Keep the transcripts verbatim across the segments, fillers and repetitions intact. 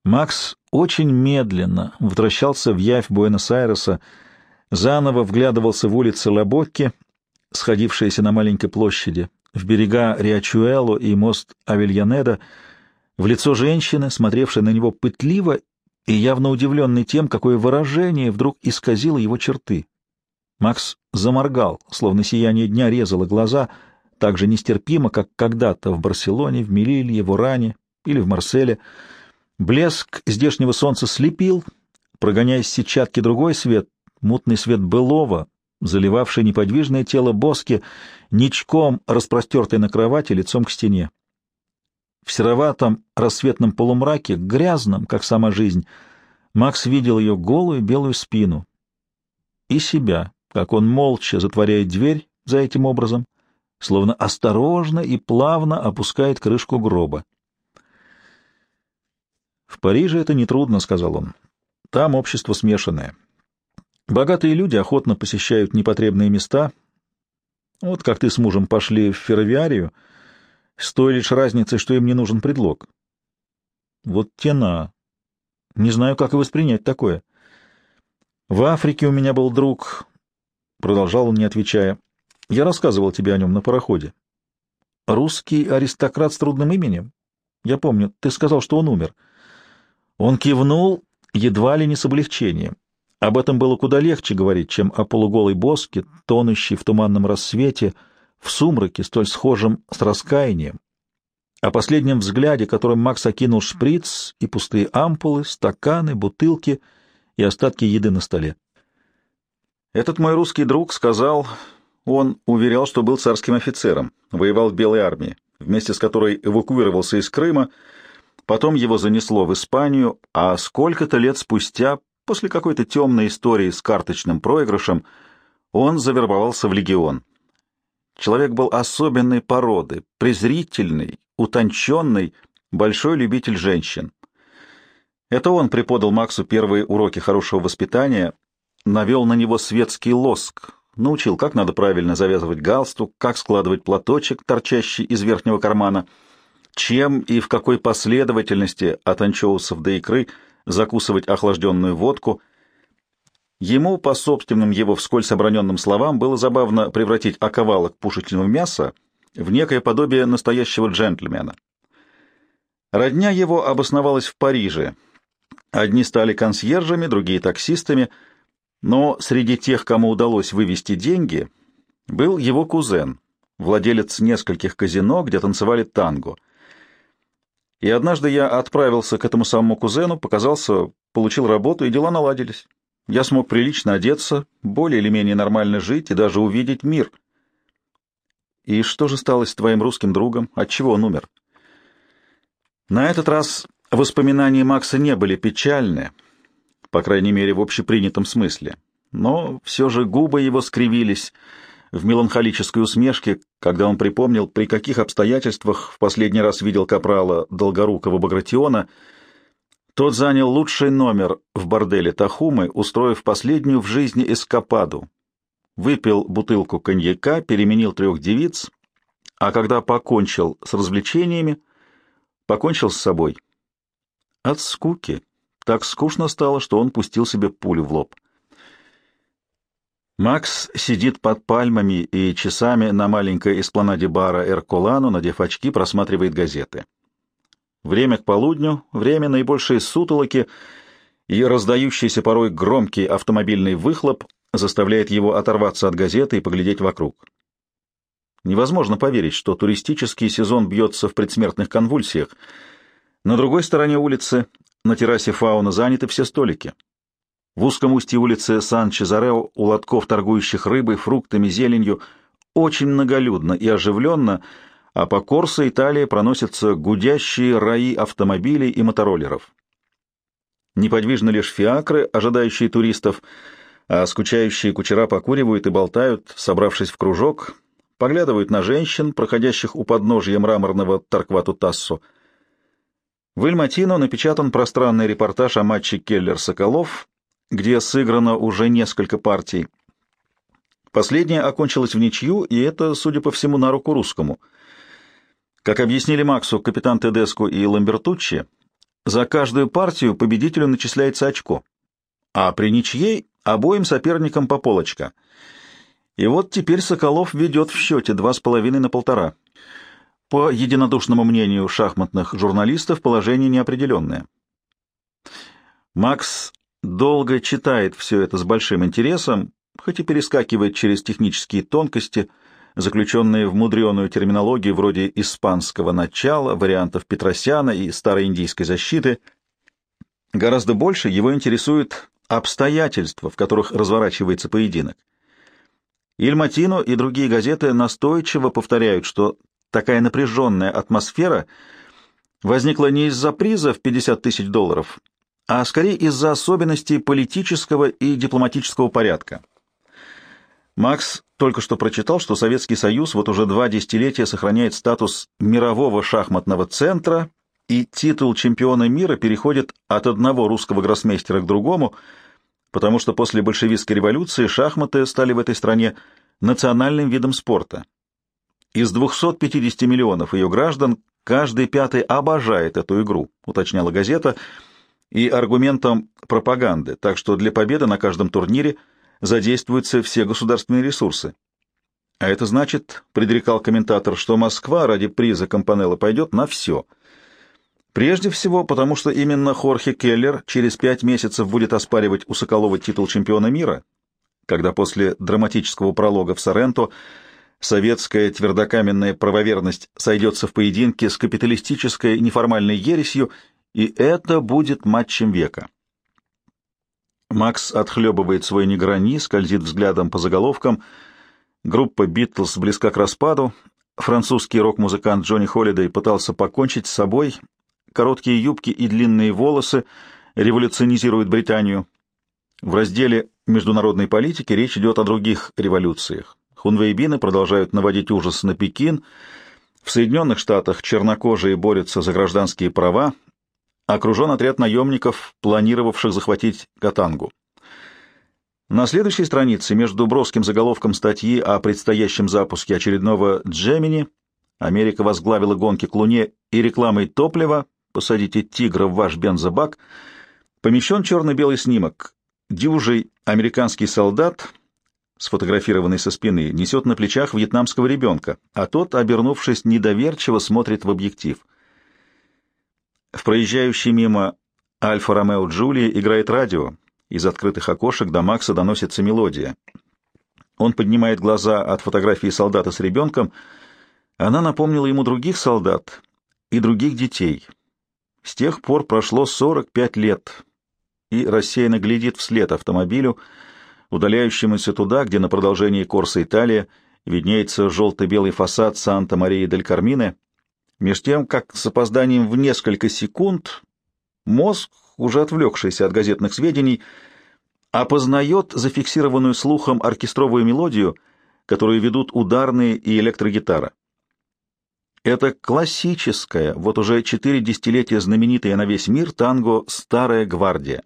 Макс очень медленно возвращался в явь Буэнос-Айреса, заново вглядывался в улицы Лабокки, сходившиеся на маленькой площади, в берега Риачуэло и мост Авельянеда, в лицо женщины, смотревшей на него пытливо и явно удивленной тем, какое выражение вдруг исказило его черты. Макс заморгал, словно сияние дня резало глаза, так же нестерпимо, как когда-то в Барселоне, в Мелилье, в Уране или в Марселе. Блеск здешнего солнца слепил, прогоняя с сетчатки другой свет, мутный свет былого, заливавший неподвижное тело Боски, ничком распростертой на кровати лицом к стене. В сероватом рассветном полумраке, грязном, как сама жизнь, Макс видел ее голую белую спину и себя, как он молча затворяет дверь за этим образом, словно осторожно и плавно опускает крышку гроба. «В Париже это нетрудно», — сказал он. «Там общество смешанное. Богатые люди охотно посещают непотребные места. Вот как ты с мужем пошли в ферровиарию, с той лишь разницей, что им не нужен предлог. Вот тена. Не знаю, как и воспринять такое. В Африке у меня был друг, — продолжал он, не отвечая. Я рассказывал тебе о нем на пароходе. Русский аристократ с трудным именем? Я помню, ты сказал, что он умер. Он кивнул, едва ли не с облегчением. Об этом было куда легче говорить, чем о полуголой Боске, тонущей в туманном рассвете, в сумраке, столь схожем с раскаянием, о последнем взгляде, которым Макс окинул шприц и пустые ампулы, стаканы, бутылки и остатки еды на столе. Этот мой русский друг сказал, он уверял, что был царским офицером, воевал в Белой армии, вместе с которой эвакуировался из Крыма, потом его занесло в Испанию, а сколько-то лет спустя, после какой-то темной истории с карточным проигрышем, он завербовался в легион. Человек был особенной породы, презрительный, утонченный, большой любитель женщин. Это он преподал Максу первые уроки хорошего воспитания, навел на него светский лоск, научил, как надо правильно завязывать галстук, как складывать платочек, торчащий из верхнего кармана, чем и в какой последовательности от анчоусов до икры закусывать охлажденную водку. Ему, по собственным его вскользь оброненным словам, было забавно превратить оковалок пушечного мяса в некое подобие настоящего джентльмена. Родня его обосновалась в Париже. Одни стали консьержами, другие — таксистами, но среди тех, кому удалось вывести деньги, был его кузен, владелец нескольких казино, где танцевали танго. И однажды я отправился к этому самому кузену, показался, получил работу, и дела наладились. Я смог прилично одеться, более или менее нормально жить и даже увидеть мир. И что же стало с твоим русским другом? Отчего он умер? На этот раз воспоминания Макса не были печальны, по крайней мере, в общепринятом смысле. Но все же губы его скривились в меланхолической усмешке, когда он припомнил, при каких обстоятельствах в последний раз видел капрала Долгорукова Багратиона. Тот занял лучший номер в борделе Тахумы, устроив последнюю в жизни эскападу. Выпил бутылку коньяка, переменил трех девиц, а когда покончил с развлечениями, покончил с собой. От скуки. Так скучно стало, что он пустил себе пулю в лоб. Макс сидит под пальмами и часами на маленькой эспланаде бара «Эрколано», надев очки, просматривает газеты. Время к полудню, время наибольшей сутолоки, и раздающийся порой громкий автомобильный выхлоп заставляет его оторваться от газеты и поглядеть вокруг. Невозможно поверить, что туристический сезон бьется в предсмертных конвульсиях. На другой стороне улицы, на террасе «Фауна», заняты все столики. В узком устье улицы Сан-Чезарео у лотков, торгующих рыбой, фруктами, зеленью, очень многолюдно и оживленно, а по Корсо Италии проносятся гудящие раи автомобилей и мотороллеров. Неподвижны лишь фиакры, ожидающие туристов, а скучающие кучера покуривают и болтают, собравшись в кружок, поглядывают на женщин, проходящих у подножия мраморного Торквату-Тассо. В Иль-Матино напечатан пространный репортаж о матче Келлер-Соколов, где сыграно уже несколько партий. Последняя окончилась в ничью, и это, судя по всему, на руку русскому. Как объяснили Максу капитан Тедеско и Ламбертуччи, За каждую партию победителю начисляется очко, а при ничьей обоим соперникам по полочка. И вот теперь Соколов ведет в счете два с половиной на полтора. По единодушному мнению шахматных журналистов, положение неопределенное. Макс долго читает все это с большим интересом, хоть и перескакивает через технические тонкости, заключенные в мудреную терминологию вроде испанского начала, вариантов Петросяна и староиндийской защиты. Гораздо больше его интересуют обстоятельства, в которых разворачивается поединок. Иль Матино и другие газеты настойчиво повторяют, что такая напряженная атмосфера возникла не из-за приза в пятьдесят тысяч долларов, а скорее из-за особенностей политического и дипломатического порядка. Макс только что прочитал, что Советский Союз вот уже два десятилетия сохраняет статус мирового шахматного центра, и титул чемпиона мира переходит от одного русского гроссмейстера к другому, потому что после большевистской революции шахматы стали в этой стране национальным видом спорта. Из двухсот пятидесяти миллионов ее граждан каждый пятый обожает эту игру, уточняла газета, и аргументом пропаганды, так что для победы на каждом турнире задействуются все государственные ресурсы. А это значит, предрекал комментатор, что Москва ради приза Кампанеллы пойдет на все. Прежде всего, потому что именно Хорхе Келлер через пять месяцев будет оспаривать у Соколова титул чемпиона мира, когда после драматического пролога в Соренто советская твердокаменная правоверность сойдется в поединке с капиталистической неформальной ересью, и это будет матчем века. Макс отхлебывает свой негрони, скользит взглядом по заголовкам. Группа «Битлз» близка к распаду. Французский рок-музыкант Джонни Холлидей пытался покончить с собой. Короткие юбки и длинные волосы революционизируют Британию. В разделе международной политики речь идет о других революциях. Хунвейбины продолжают наводить ужас на Пекин. В Соединенных Штатах чернокожие борются за гражданские права. Окружен отряд наемников, планировавших захватить Катангу. На следующей странице между броским заголовком статьи о предстоящем запуске очередного «Джемини» Америка возглавила гонки к Луне и рекламой топлива «Посадите тигра в ваш бензобак» помещен черно-белый снимок. Дюжий американский солдат, сфотографированный со спины, несет на плечах вьетнамского ребенка, а тот, обернувшись, недоверчиво смотрит в объектив. В проезжающей мимо Альфа-Ромео Джулии играет радио. Из открытых окошек до Макса доносится мелодия. Он поднимает глаза от фотографии солдата с ребенком. Она напомнила ему других солдат и других детей. С тех пор прошло сорок пять лет, и рассеянно глядит вслед автомобилю, удаляющемуся туда, где на продолжении Корса Италия виднеется желто-белый фасад Санта-Марии-дель-Кармине, меж тем, как с опозданием в несколько секунд мозг, уже отвлекшийся от газетных сведений, опознает зафиксированную слухом оркестровую мелодию, которую ведут ударные и электрогитара. Это классическая, вот уже четыре десятилетия знаменитая на весь мир танго «Старая гвардия».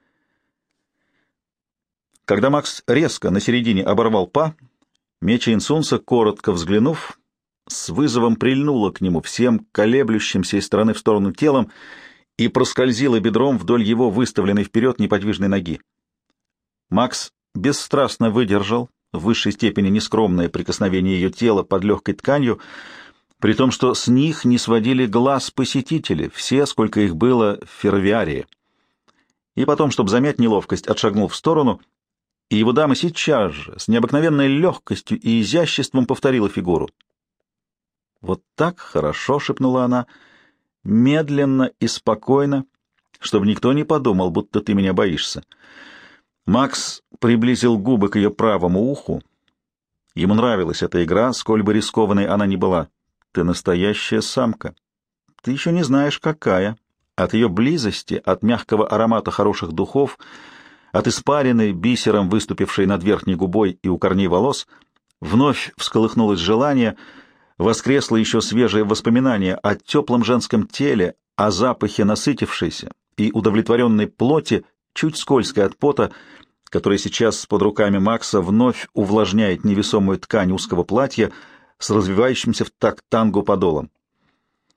Когда Макс резко на середине оборвал па, Меча Инсунса, коротко взглянув, с вызовом прильнула к нему всем колеблющимся из стороны в сторону телом и проскользила бедром вдоль его выставленной вперед неподвижной ноги. Макс бесстрастно выдержал в высшей степени нескромное прикосновение ее тела под легкой тканью, при том, что с них не сводили глаз посетители, все, сколько их было в фервиарии. И потом, чтобы замять неловкость, отшагнул в сторону, и его дама сейчас же, с необыкновенной легкостью и изяществом повторила фигуру. «Вот так хорошо», — шепнула она, — «медленно и спокойно, чтобы никто не подумал, будто ты меня боишься». Макс приблизил губы к ее правому уху. Ему нравилась эта игра, сколь бы рискованной она ни была. «Ты настоящая самка. Ты еще не знаешь, какая». От ее близости, от мягкого аромата хороших духов, от испарины, бисером выступившей над верхней губой и у корней волос, вновь всколыхнулось желание, воскресло еще свежее воспоминание о теплом женском теле, о запахе насытившейся и удовлетворенной плоти, чуть скользкой от пота, которая сейчас под руками Макса вновь увлажняет невесомую ткань узкого платья с развивающимся в такт танго подолом.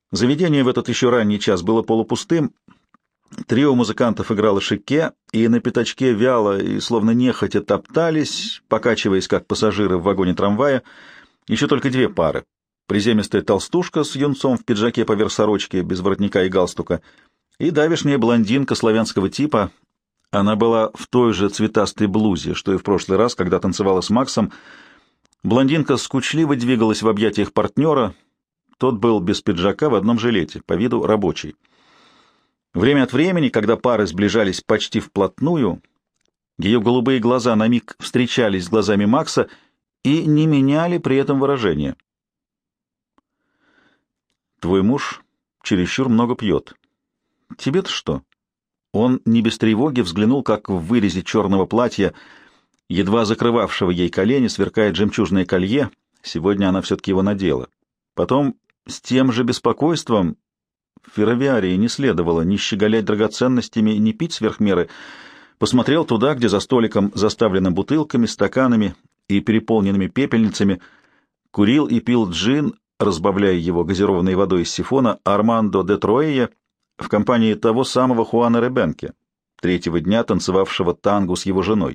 Заведение в этот еще ранний час было полупустым. Трио музыкантов играло шике, и на пятачке вяло и словно нехотя топтались, покачиваясь, как пассажиры в вагоне трамвая, еще только две пары. Приземистая толстушка с юнцом в пиджаке поверх сорочки, без воротника и галстука, и давешняя блондинка славянского типа. Она была в той же цветастой блузе, что и в прошлый раз, когда танцевала с Максом. Блондинка скучливо двигалась в объятиях партнера. Тот был без пиджака в одном жилете, по виду рабочий. Время от времени, когда пары сближались почти вплотную, ее голубые глаза на миг встречались с глазами Макса и не меняли при этом выражения. «Твой муж чересчур много пьет. Тебе-то что?» Он не без тревоги взглянул, как в вырезе черного платья, едва закрывавшего ей колени, сверкает жемчужное колье. Сегодня она все-таки его надела. Потом с тем же беспокойством: в ферровиарии не следовало ни щеголять драгоценностями, ни пить сверх меры, посмотрел туда, где за столиком, заставленным бутылками, стаканами и переполненными пепельницами, курил и пил джин, разбавляя его газированной водой из сифона, Армандо де Троия в компании того самого Хуана Ребенке, третьего дня танцевавшего тангу с его женой.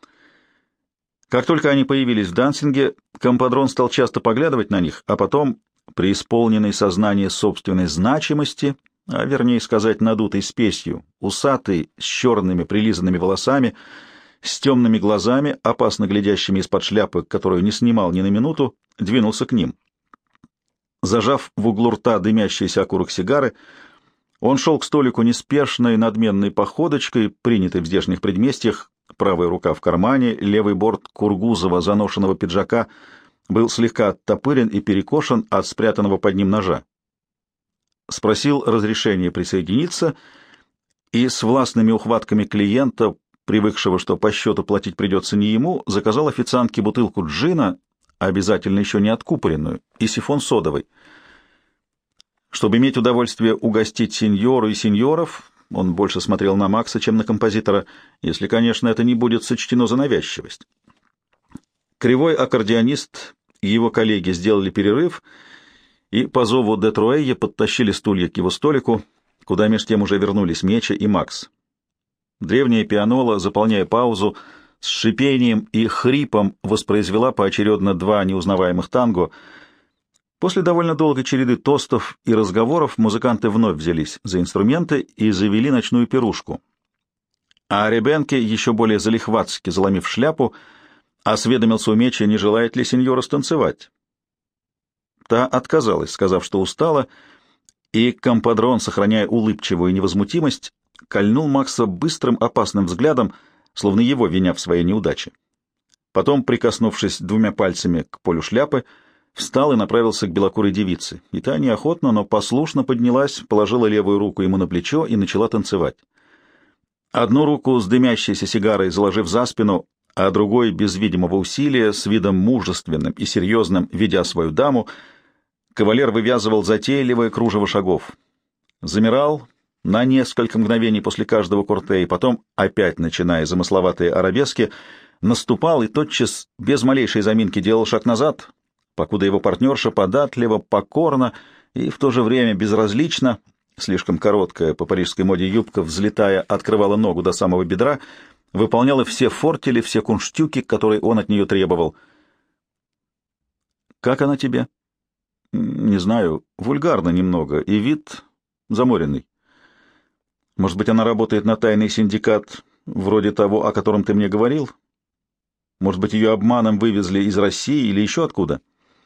Как только они появились в дансинге, компадрон стал часто поглядывать на них, а потом, преисполненный сознания собственной значимости, а вернее сказать, надутой спесью, усатый, с черными прилизанными волосами, с темными глазами, опасно глядящими из-под шляпы, которую не снимал ни на минуту, двинулся к ним. Зажав в углу рта дымящийся окурок сигары, он шел к столику неспешной, надменной походочкой, принятой в здешних предместьях. Правая рука в кармане, левый борт кургузого заношенного пиджака был слегка оттопырен и перекошен от спрятанного под ним ножа. Спросил разрешения присоединиться и с властными ухватками клиента, привыкшего, что по счету платить придется не ему, заказал официантке бутылку джина, обязательно еще не откупоренную, и сифон содовой. Чтобы иметь удовольствие угостить сеньору и сеньоров, он больше смотрел на Макса, чем на композитора, если, конечно, это не будет сочтено за навязчивость. Кривой аккордеонист и его коллеги сделали перерыв и по зову де Троэя подтащили стулья к его столику, куда меж тем уже вернулись Меча и Макс. Древняя пианола, заполняя паузу, с шипением и хрипом воспроизвела поочередно два неузнаваемых танго. После довольно долгой череды тостов и разговоров музыканты вновь взялись за инструменты и завели ночную пирушку. А Ребенке, еще более залихватски заломив шляпу, осведомился у Мечи, не желает ли сеньора станцевать. Та отказалась, сказав, что устала, и компадрон, сохраняя улыбчивую невозмутимость, кольнул Макса быстрым опасным взглядом, словно его виня в своей неудаче. Потом, прикоснувшись двумя пальцами к полю шляпы, встал и направился к белокурой девице, и та неохотно, но послушно поднялась, положила левую руку ему на плечо и начала танцевать. Одну руку с дымящейся сигарой заложив за спину, а другой, без видимого усилия, с видом мужественным и серьезным, ведя свою даму, кавалер вывязывал затейливое кружево шагов. Замирал на несколько мгновений после каждого курте, и потом, опять начиная замысловатые арабески, наступал и тотчас, без малейшей заминки, делал шаг назад, покуда его партнерша податливо, покорно и в то же время безразлично, слишком короткая по парижской моде юбка, взлетая, открывала ногу до самого бедра, выполняла все фортели, все кунштюки, которые он от нее требовал. «Как она тебе?» «Не знаю, вульгарно немного, и вид заморенный. Может быть, она работает на тайный синдикат, вроде того, о котором ты мне говорил? Может быть, ее обманом вывезли из России или еще откуда?»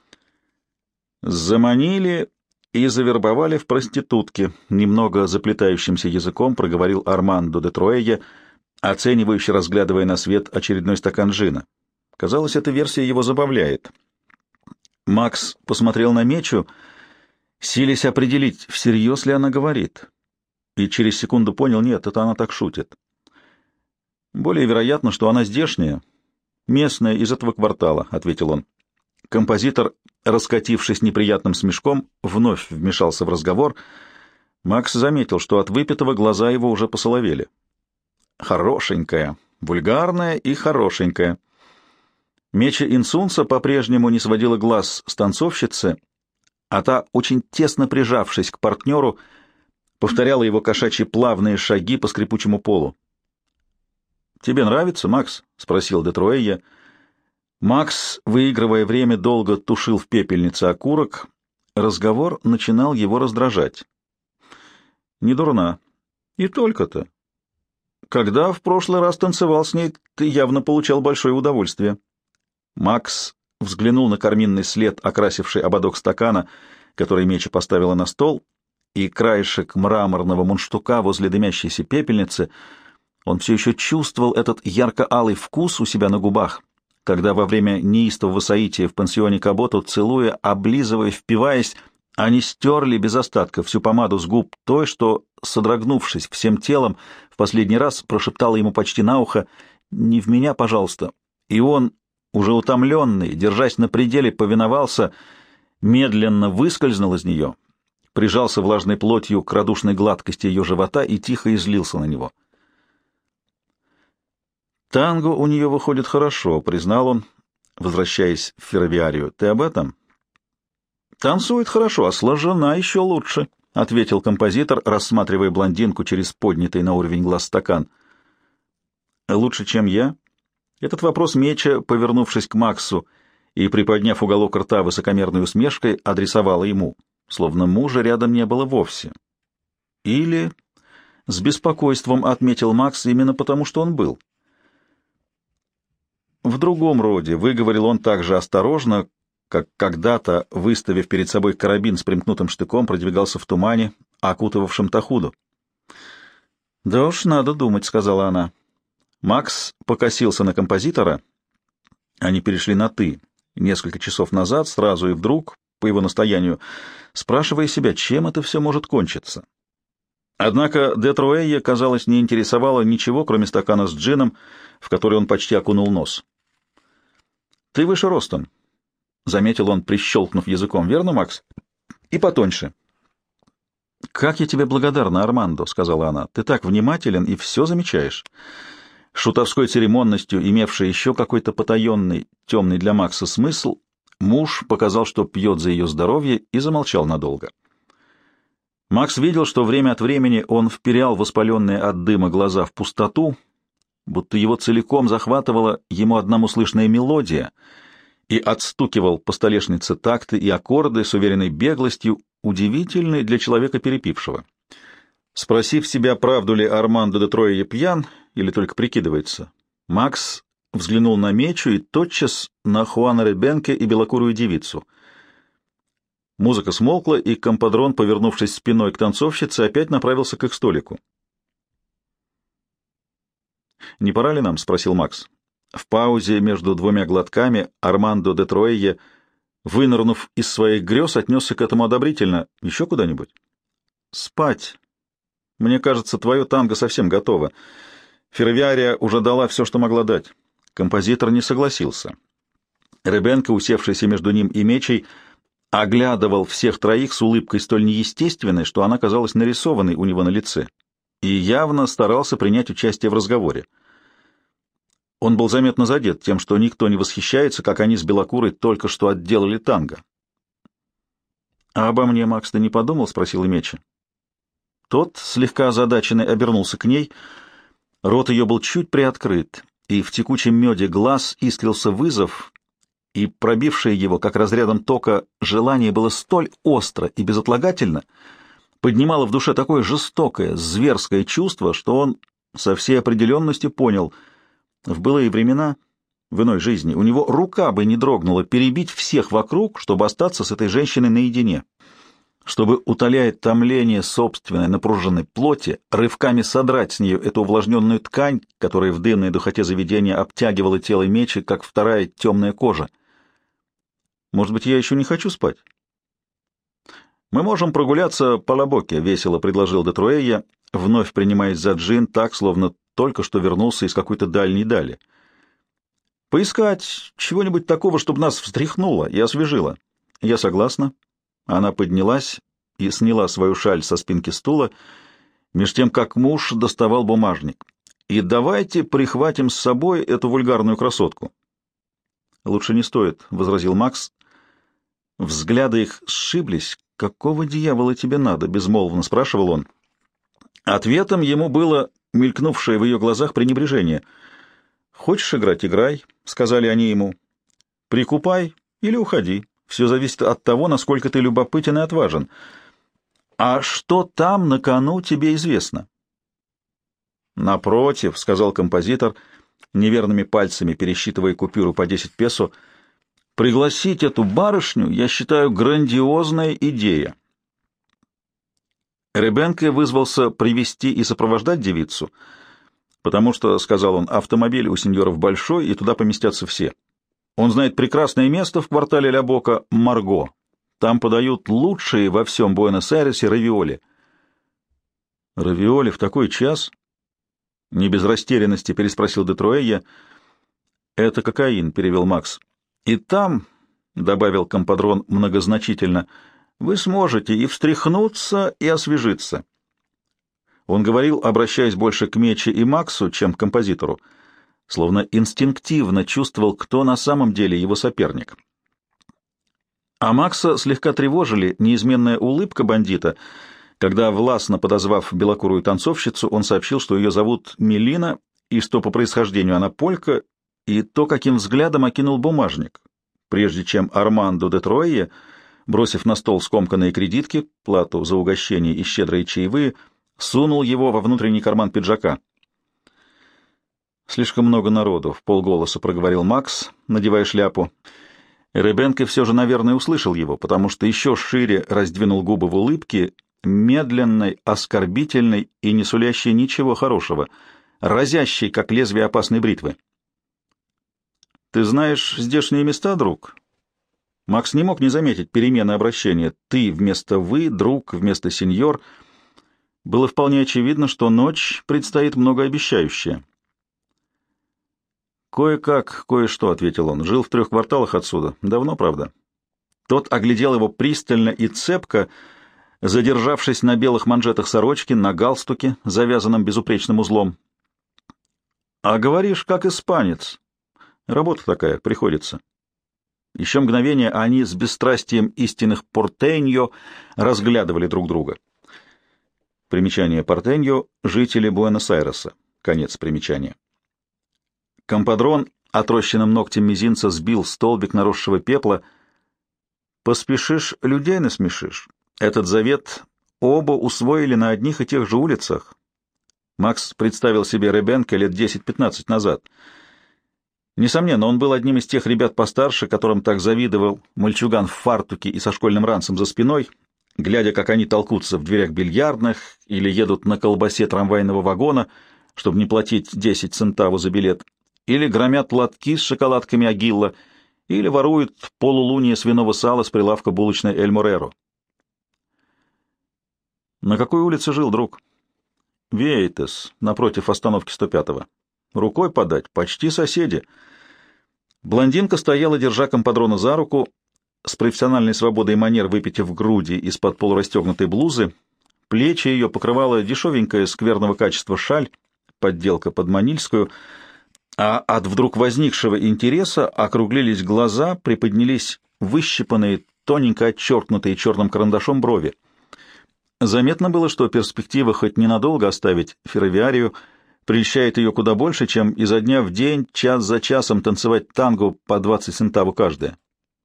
«Заманили и завербовали в проститутки», — немного заплетающимся языком проговорил Армандо де Троэя, оценивающе разглядывая на свет очередной стакан джина. Казалось, эта версия его забавляет. Макс посмотрел на Мечу, силясь определить, всерьез ли она говорит, и через секунду понял: нет, это она так шутит. «Более вероятно, что она здешняя, местная, из этого квартала», — ответил он. Композитор, раскатившись неприятным смешком, вновь вмешался в разговор. Макс заметил, что от выпитого глаза его уже посоловели. «Хорошенькая, вульгарная и хорошенькая». Меча Инсунса по-прежнему не сводила глаз с танцовщицы, а та, очень тесно прижавшись к партнеру, повторяла его кошачьи плавные шаги по скрипучему полу. «Тебе нравится, Макс?» — спросил де Труэйя. Макс, выигрывая время, долго тушил в пепельнице окурок. Разговор начинал его раздражать. «Не дурна. И только-то. Когда в прошлый раз танцевал с ней, ты явно получал большое удовольствие». Макс взглянул на карминный след, окрасивший ободок стакана, который Меча поставила на стол, и краешек мраморного мундштука возле дымящейся пепельницы. Он все еще чувствовал этот ярко-алый вкус у себя на губах, когда во время неистового соития в пансионе Каботу, целуя, облизывая, впиваясь, они стерли без остатка всю помаду с губ той, что, содрогнувшись всем телом, в последний раз прошептала ему почти на ухо: «Не в меня, пожалуйста». И он, уже утомленный, держась на пределе, повиновался, медленно выскользнул из нее, прижался влажной плотью к радушной гладкости ее живота и тихо излился на него. «Танго у нее выходит хорошо», — признал он, возвращаясь в ферровиарию. «Ты об этом?» «Танцует хорошо, а сложена еще лучше», — ответил композитор, рассматривая блондинку через поднятый на уровень глаз стакан. «Лучше, чем я?» Этот вопрос Меча, повернувшись к Максу и приподняв уголок рта высокомерной усмешкой, адресовала ему, словно мужа рядом не было вовсе. Или, с беспокойством отметил Макс, именно потому, что он был. В другом роде выговорил он так же осторожно, как когда-то, выставив перед собой карабин с примкнутым штыком, продвигался в тумане, окутывавшем Тахуду. «Да уж, надо думать», — сказала она. Макс покосился на композитора. Они перешли на «ты» несколько часов назад, сразу и вдруг, по его настоянию, спрашивая себя, чем это все может кончиться. Однако де Труэйя, казалось, не интересовало ничего, кроме стакана с джином, в который он почти окунул нос. «Ты выше ростом», — заметил он, прищелкнув языком, — «верно, Макс? И потоньше». «Как я тебе благодарна, Армандо», — сказала она. «Ты так внимателен и все замечаешь». Шутовской церемонностью, имевшей еще какой-то потаенный, темный для Макса смысл, муж показал, что пьет за ее здоровье, и замолчал надолго. Макс видел, что время от времени он вперял воспаленные от дыма глаза в пустоту, будто его целиком захватывала ему одному слышная мелодия, и отстукивал по столешнице такты и аккорды с уверенной беглостью, удивительной для человека перепившего. Спросив себя, правду ли Армандо де Труэйя пьян или только прикидывается, Макс взглянул на Мечу и тотчас на Хуана Ребенке и белокурую девицу. Музыка смолкла, и компадрон, повернувшись спиной к танцовщице, опять направился к их столику. «Не пора ли нам?» — спросил Макс. В паузе между двумя глотками Армандо де Труэйя, вынырнув из своих грез, отнесся к этому одобрительно. «Еще куда-нибудь?» «Спать. Мне кажется, твое танго совсем готово. Ферровиария уже дала все, что могла дать». Композитор не согласился. Ребенко, усевшийся между ним и Мечей, оглядывал всех троих с улыбкой столь неестественной, что она казалась нарисованной у него на лице, и явно старался принять участие в разговоре. Он был заметно задет тем, что никто не восхищается, как они с Белокурой только что отделали танго. «А обо мне, Макс, ты не подумал?» — спросила Меча. Тот, слегка озадаченный, обернулся к ней. Рот ее был чуть приоткрыт, и в текучем меде глаз искрился вызов, и пробившее его, как разрядом тока, желание было столь остро и безотлагательно, поднимало в душе такое жестокое, зверское чувство, что он со всей определенностью понял — в былые времена, в иной жизни, у него рука бы не дрогнула перебить всех вокруг, чтобы остаться с этой женщиной наедине, чтобы, утоляя томление собственной напруженной плоти, рывками содрать с нее эту увлажненную ткань, которая в дымной духоте заведения обтягивала тело Мечи, как вторая темная кожа. «Может быть, я еще не хочу спать?» «Мы можем прогуляться по Лабоке», — весело предложил де Труэйя, вновь принимаясь за джин так, словно только что вернулся из какой-то дальней дали. «Поискать чего-нибудь такого, чтобы нас встряхнуло и освежило». «Я согласна». Она поднялась и сняла свою шаль со спинки стула, меж тем, как муж доставал бумажник. «И давайте прихватим с собой эту вульгарную красотку». «Лучше не стоит», — возразил Макс. Взгляды их сшиблись. «Какого дьявола тебе надо?» — безмолвно спрашивал он. Ответом ему было мелькнувшее в ее глазах пренебрежение. «Хочешь играть — играй», — сказали они ему. «Прикупай или уходи. Все зависит от того, насколько ты любопытен и отважен. А что там на кону, тебе известно». «Напротив», — сказал композитор, неверными пальцами пересчитывая купюру по десять песо, — «пригласить эту барышню я считаю грандиозная идея». Ребенке вызвался привести и сопровождать девицу, потому что, — сказал он, — автомобиль у сеньоров большой, и туда поместятся все. Он знает прекрасное место в квартале Ля Бока — Марго. Там подают лучшие во всем Буэнос-Айресе равиоли. «Равиоли в такой час?» — не без растерянности переспросил де Труэя. «Это кокаин», — перевел Макс. «И там, — добавил компадрон многозначительно, — вы сможете и встряхнуться, и освежиться». Он говорил, обращаясь больше к Мече и Максу, чем к композитору, словно инстинктивно чувствовал, кто на самом деле его соперник. А Макса слегка тревожили неизменная улыбка бандита, когда, властно подозвав белокурую танцовщицу, он сообщил, что ее зовут Мелина, и что по происхождению она полька, и то, каким взглядом окинул бумажник, прежде чем Армандо де Труэя, бросив на стол скомканные кредитки, плату за угощение и щедрые чаевые, сунул его во внутренний карман пиджака. «Слишком много народу», — в полголоса проговорил Макс, надевая шляпу. Ребенке все же, наверное, услышал его, потому что еще шире раздвинул губы в улыбке, медленной, оскорбительной и не сулящей ничего хорошего, разящей, как лезвие опасной бритвы. «Ты знаешь здешние места, друг?» Макс не мог не заметить перемены обращения. «Ты» вместо «вы», «друг» вместо «сеньор». Было вполне очевидно, что ночь предстоит многообещающая. «Кое-как, кое-что», — ответил он. «Жил в трех кварталах отсюда. Давно, правда?» Тот оглядел его пристально и цепко, задержавшись на белых манжетах сорочки, на галстуке, завязанном безупречным узлом. «А говоришь, как испанец. Работа такая, приходится». Еще мгновение они с бесстрастием истинных портеньо разглядывали друг друга. Примечание портеньо — жители Буэнос-Айреса. Конец примечания. Компадрон отрощенным ногтем мизинца сбил столбик наросшего пепла. «Поспешишь, людей насмешишь». Этот завет оба усвоили на одних и тех же улицах. Макс представил себе Ребенка лет десять-пятнадцать назад. Несомненно, он был одним из тех ребят постарше, которым так завидовал мальчуган в фартуке и со школьным ранцем за спиной, глядя, как они толкутся в дверях бильярдных или едут на колбасе трамвайного вагона, чтобы не платить десять центавов за билет, или громят лотки с шоколадками Агилла, или воруют полулуние свиного сала с прилавка булочной Эль Мореро. «На какой улице жил, друг?» «Вейтес, напротив остановки сто пятого. Рукой подать, почти соседи». Блондинка стояла, держа компадрона за руку, с профессиональной свободой манер выпитив груди из-под полурастегнутой блузы. Плечи ее покрывала дешевенькая скверного качества шаль, подделка под манильскую, а от вдруг возникшего интереса округлились глаза, приподнялись выщипанные, тоненько отчеркнутые черным карандашом брови. Заметно было, что перспектива хоть ненадолго оставить ферровиарию прельщает ее куда больше, чем изо дня в день, час за часом танцевать танго по двадцать центавов каждая.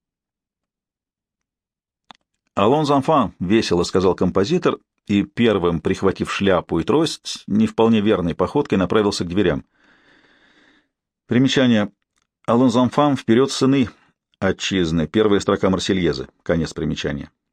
«Allons, enfants!» — весело сказал композитор, и первым, прихватив шляпу и трость, не вполне верной походкой направился к дверям. Примечание. «Allons, enfants!» — «Вперед, сыны!» Отчизны. Первая строка Марсельезы. Конец примечания.